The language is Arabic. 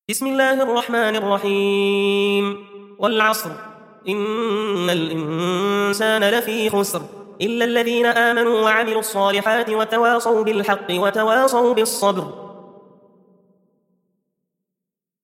بسم الله الرحمن الرحيم والعصر إن الإنسان لفي خسر إلا الذين آمنوا وعملوا الصالحات وتواصوا بالحق وتواصوا بالصبر